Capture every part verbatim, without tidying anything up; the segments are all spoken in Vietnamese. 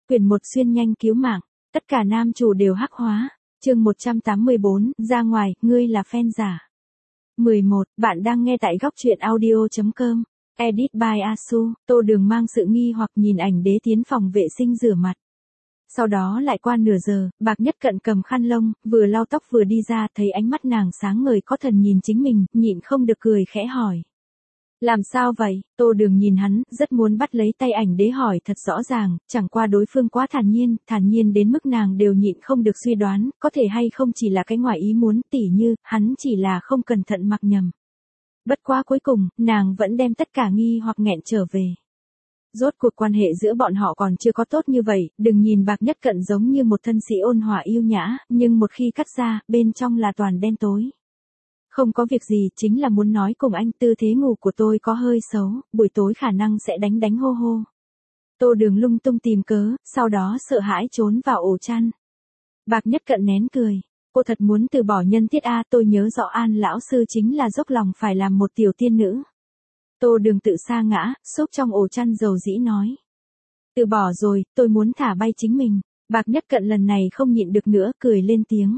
Quyền một xuyên nhanh cứu mạng, tất cả nam chủ đều hắc hóa. Chương một trăm tám mươi bốn, ra ngoài, ngươi là fan giả. mười một, bạn đang nghe tại góc truyện audio chấm com. Edit by Asu. Tô Đường mang sự nghi hoặc nhìn ảnh đế tiến phòng vệ sinh rửa mặt. Sau đó lại qua nửa giờ, Bạc Nhất Cận cầm khăn lông, vừa lau tóc vừa đi ra, thấy ánh mắt nàng sáng ngời có thần nhìn chính mình, nhịn không được cười khẽ hỏi. Làm sao vậy? Tô Đường nhìn hắn, rất muốn bắt lấy tay ảnh đế hỏi thật rõ ràng, chẳng qua đối phương quá thản nhiên, thản nhiên đến mức nàng đều nhịn không được suy đoán, có thể hay không chỉ là cái ngoài ý muốn, tỉ như, hắn chỉ là không cẩn thận mặc nhầm. Bất quá cuối cùng, nàng vẫn đem tất cả nghi hoặc nghẹn trở về. Rốt cuộc quan hệ giữa bọn họ còn chưa có tốt như vậy, đừng nhìn Bạc Nhất Cận giống như một thân sĩ ôn hòa yêu nhã, nhưng một khi cắt ra, bên trong là toàn đen tối. Không có việc gì, chính là muốn nói cùng anh, tư thế ngủ của tôi có hơi xấu, buổi tối khả năng sẽ đánh đánh hô hô. Tô Đường lung tung tìm cớ, sau đó sợ hãi trốn vào ổ chăn. Bạc Nhất Cận nén cười. Cô thật muốn từ bỏ nhân thiết a, tôi nhớ rõ An lão sư chính là dốc lòng phải làm một tiểu tiên nữ. Tô Đường tự sa ngã, xúc trong ổ chăn dầu dĩ nói. Từ bỏ rồi, tôi muốn thả bay chính mình. Bạc Nhất Cận lần này không nhịn được nữa, cười lên tiếng.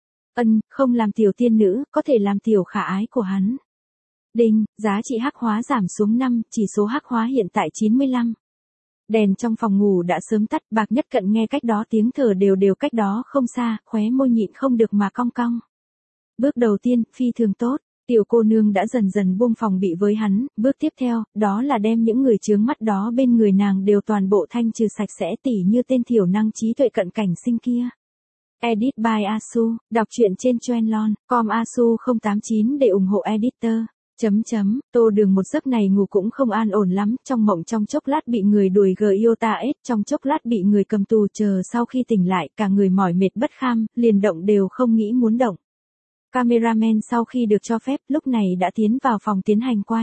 Ân, không làm tiểu tiên nữ, có thể làm tiểu khả ái của hắn. Đinh, giá trị hắc hóa giảm xuống năm, chỉ số hắc hóa hiện tại chín mươi lăm. Đèn trong phòng ngủ đã sớm tắt, Bạc Nhất Cận nghe cách đó tiếng thở đều đều cách đó không xa, khóe môi nhịn không được mà cong cong. Bước đầu tiên, phi thường tốt, tiểu cô nương đã dần dần buông phòng bị với hắn, bước tiếp theo, đó là đem những người chướng mắt đó bên người nàng đều toàn bộ thanh trừ sạch sẽ tỉ như tên thiểu năng trí tuệ cận cảnh sinh kia. Edit by Asu, đọc truyện trên Trendlon, com Asu không tám chín để ủng hộ editor. Chấm chấm, Tô Đường một giấc này ngủ cũng không an ổn lắm, trong mộng trong chốc lát bị người đuổi gờ yêu ta ết, trong chốc lát bị người cầm tù chờ sau khi tỉnh lại, cả người mỏi mệt bất kham, liền động đều không nghĩ muốn động. Cameraman sau khi được cho phép, lúc này đã tiến vào phòng tiến hành quay.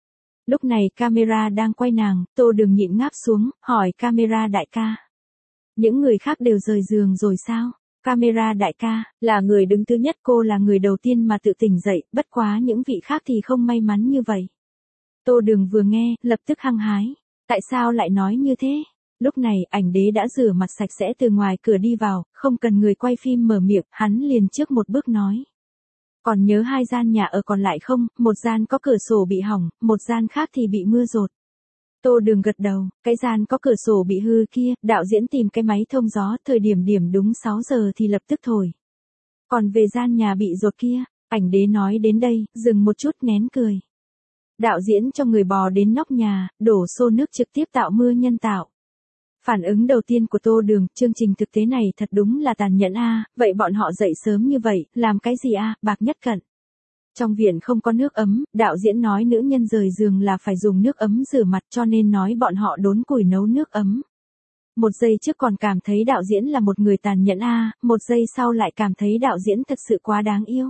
Lúc này camera đang quay nàng, Tô Đường nhịn ngáp xuống, hỏi camera đại ca. Những người khác đều rời giường rồi sao? Camera đại ca, là người đứng thứ nhất, cô là người đầu tiên mà tự tỉnh dậy, bất quá những vị khác thì không may mắn như vậy. Tô Đường vừa nghe, lập tức hăng hái. Tại sao lại nói như thế? Lúc này, ảnh đế đã rửa mặt sạch sẽ từ ngoài cửa đi vào, không cần người quay phim mở miệng, hắn liền trước một bước nói. Còn nhớ hai gian nhà ở còn lại không, một gian có cửa sổ bị hỏng, một gian khác thì bị mưa dột. Tô Đường gật đầu, cái gian có cửa sổ bị hư kia, đạo diễn tìm cái máy thông gió, thời điểm điểm đúng sáu giờ thì lập tức thổi. Còn về gian nhà bị dột kia, ảnh đế nói đến đây, dừng một chút nén cười. Đạo diễn cho người bò đến nóc nhà, đổ xô nước trực tiếp tạo mưa nhân tạo. Phản ứng đầu tiên của Tô Đường, chương trình thực tế này thật đúng là tàn nhẫn a, vậy bọn họ dậy sớm như vậy, làm cái gì a, Bạc Nhất Cận. Trong viện không có nước ấm, đạo diễn nói nữ nhân rời giường là phải dùng nước ấm rửa mặt cho nên nói bọn họ đốn củi nấu nước ấm. Một giây trước còn cảm thấy đạo diễn là một người tàn nhẫn a, một giây sau lại cảm thấy đạo diễn thật sự quá đáng yêu.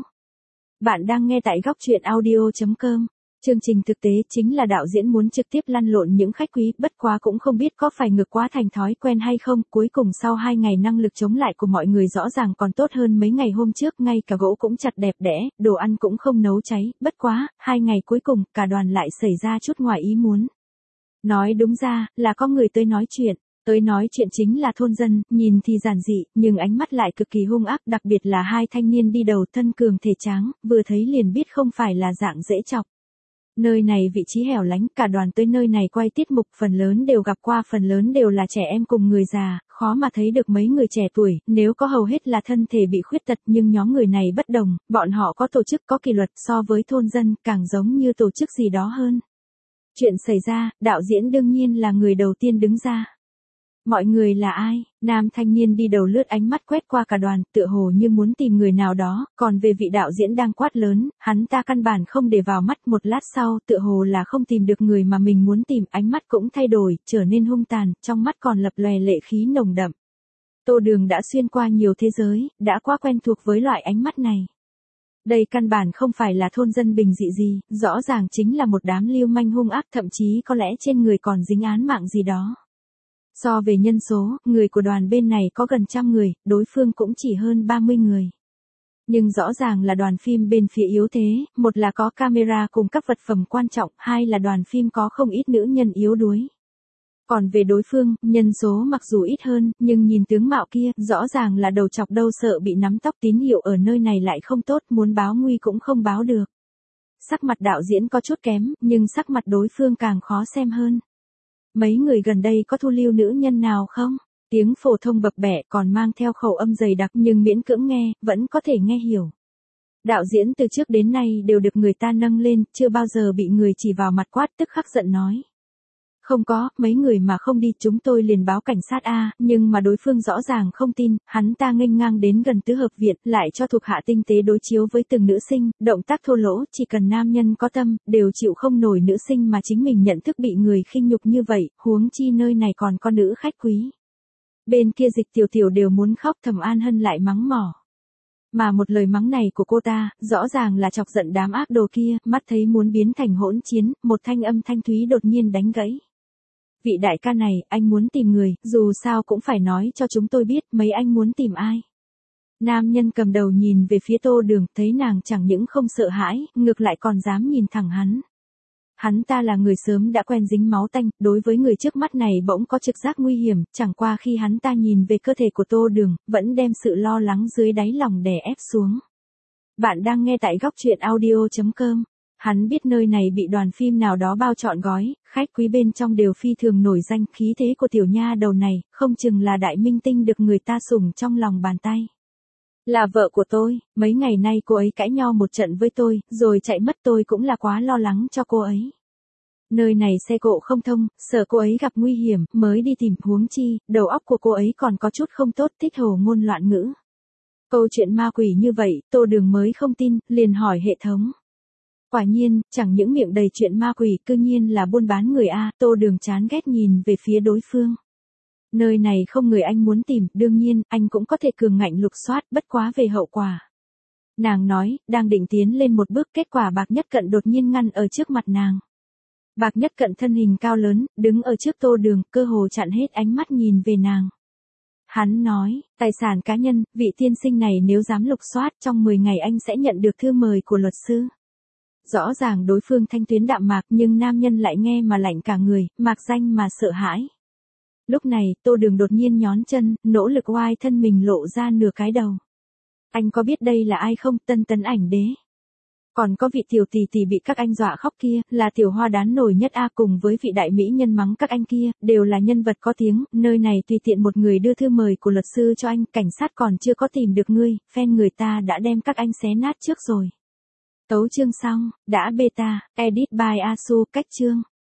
Bạn đang nghe tại góc truyện audio chấm com. Chương trình thực tế chính là đạo diễn muốn trực tiếp lăn lộn những khách quý, bất quá cũng không biết có phải ngược quá thành thói quen hay không, cuối cùng sau hai ngày năng lực chống lại của mọi người rõ ràng còn tốt hơn mấy ngày hôm trước, ngay cả gỗ cũng chặt đẹp đẽ, đồ ăn cũng không nấu cháy, bất quá, hai ngày cuối cùng, cả đoàn lại xảy ra chút ngoài ý muốn. Nói đúng ra, là có người tới nói chuyện. Tới nói chuyện chính là thôn dân, nhìn thì giản dị, nhưng ánh mắt lại cực kỳ hung ác, đặc biệt là hai thanh niên đi đầu thân cường thể tráng, vừa thấy liền biết không phải là dạng dễ chọc. Nơi này vị trí hẻo lánh, cả đoàn tới nơi này quay tiết mục phần lớn đều gặp qua, phần lớn đều là trẻ em cùng người già, khó mà thấy được mấy người trẻ tuổi, nếu có hầu hết là thân thể bị khuyết tật, nhưng nhóm người này bất đồng, bọn họ có tổ chức, có kỷ luật, so với thôn dân, càng giống như tổ chức gì đó hơn. Chuyện xảy ra, đạo diễn đương nhiên là người đầu tiên đứng ra. Mọi người là ai? Nam thanh niên đi đầu lướt ánh mắt quét qua cả đoàn, tựa hồ như muốn tìm người nào đó, còn về vị đạo diễn đang quát lớn, hắn ta căn bản không để vào mắt, một lát sau, tựa hồ là không tìm được người mà mình muốn tìm, ánh mắt cũng thay đổi, trở nên hung tàn, trong mắt còn lập lòe lệ khí nồng đậm. Tô Đường đã xuyên qua nhiều thế giới, đã quá quen thuộc với loại ánh mắt này. Đây căn bản không phải là thôn dân bình dị gì, rõ ràng chính là một đám lưu manh hung ác, thậm chí có lẽ trên người còn dính án mạng gì đó. So về nhân số, người của đoàn bên này có gần trăm người, đối phương cũng chỉ hơn ba mươi người. Nhưng rõ ràng là đoàn phim bên phía yếu thế, một là có camera cùng các vật phẩm quan trọng, hai là đoàn phim có không ít nữ nhân yếu đuối. Còn về đối phương, nhân số mặc dù ít hơn, nhưng nhìn tướng mạo kia, rõ ràng là đầu chọc đâu, sợ bị nắm tóc. Tín hiệu ở nơi này lại không tốt, muốn báo nguy cũng không báo được. Sắc mặt đạo diễn có chút kém, nhưng sắc mặt đối phương càng khó xem hơn. Mấy người gần đây có thu lưu nữ nhân nào không? Tiếng phổ thông bập bẹ còn mang theo khẩu âm dày đặc nhưng miễn cưỡng nghe, vẫn có thể nghe hiểu. Đạo diễn từ trước đến nay đều được người ta nâng lên, chưa bao giờ bị người chỉ vào mặt quát, tức khắc giận nói. Không có, mấy người mà không đi chúng tôi liền báo cảnh sát a, nhưng mà đối phương rõ ràng không tin, hắn ta nghênh ngang đến gần tứ hợp viện, lại cho thuộc hạ tinh tế đối chiếu với từng nữ sinh, động tác thô lỗ, chỉ cần nam nhân có tâm, đều chịu không nổi nữ sinh mà chính mình nhận thức bị người khinh nhục như vậy, huống chi nơi này còn có nữ khách quý. Bên kia Dịch Tiểu Tiểu đều muốn khóc, Thẩm An Hân lại mắng mỏ. Mà một lời mắng này của cô ta, rõ ràng là chọc giận đám ác đồ kia, mắt thấy muốn biến thành hỗn chiến, một thanh âm thanh thúy đột nhiên đánh gãy. Vị đại ca này, anh muốn tìm người, dù sao cũng phải nói cho chúng tôi biết, mấy anh muốn tìm ai. Nam nhân cầm đầu nhìn về phía Tô Đường, thấy nàng chẳng những không sợ hãi, ngược lại còn dám nhìn thẳng hắn. Hắn ta là người sớm đã quen dính máu tanh, đối với người trước mắt này bỗng có trực giác nguy hiểm, chẳng qua khi hắn ta nhìn về cơ thể của Tô Đường, vẫn đem sự lo lắng dưới đáy lòng đè ép xuống. Bạn đang nghe tại góc truyện audio chấm com. Hắn biết nơi này bị đoàn phim nào đó bao trọn gói, khách quý bên trong đều phi thường nổi danh, khí thế của tiểu nha đầu này, không chừng là đại minh tinh được người ta sủng trong lòng bàn tay. Là vợ của tôi, mấy ngày nay cô ấy cãi nhau một trận với tôi, rồi chạy mất, tôi cũng là quá lo lắng cho cô ấy. Nơi này xe cộ không thông, sợ cô ấy gặp nguy hiểm, mới đi tìm, huống chi, đầu óc của cô ấy còn có chút không tốt, thích hồ ngôn loạn ngữ. Câu chuyện ma quỷ như vậy, Tô Đường mới không tin, liền hỏi hệ thống. Quả nhiên, chẳng những miệng đầy chuyện ma quỷ, cư nhiên là buôn bán người a. Tô Đường chán ghét nhìn về phía đối phương. Nơi này không người anh muốn tìm, đương nhiên, anh cũng có thể cường ngạnh lục soát, bất quá về hậu quả. Nàng nói, đang định tiến lên một bước, kết quả Bạc Nhất Cận đột nhiên ngăn ở trước mặt nàng. Bạc Nhất Cận thân hình cao lớn, đứng ở trước Tô Đường, cơ hồ chặn hết ánh mắt nhìn về nàng. Hắn nói, tài sản cá nhân, vị tiên sinh này nếu dám lục soát, trong mười ngày anh sẽ nhận được thư mời của luật sư. Rõ ràng đối phương thanh tuyến đạm mạc, nhưng nam nhân lại nghe mà lạnh cả người, mạc danh mà sợ hãi. Lúc này, Tô Đường đột nhiên nhón chân, nỗ lực oai thân mình lộ ra nửa cái đầu. Anh có biết đây là ai không? Tân Tấn Ảnh Đế. Còn có vị tiểu tỷ tỷ bị các anh dọa khóc kia, là tiểu hoa đán nổi nhất a, cùng với vị đại mỹ nhân mắng các anh kia, đều là nhân vật có tiếng, nơi này tùy tiện một người đưa thư mời của luật sư cho anh, cảnh sát còn chưa có tìm được ngươi, fan người ta đã đem các anh xé nát trước rồi. Tấu chương xong, đã beta, edit by Asu, cách chương.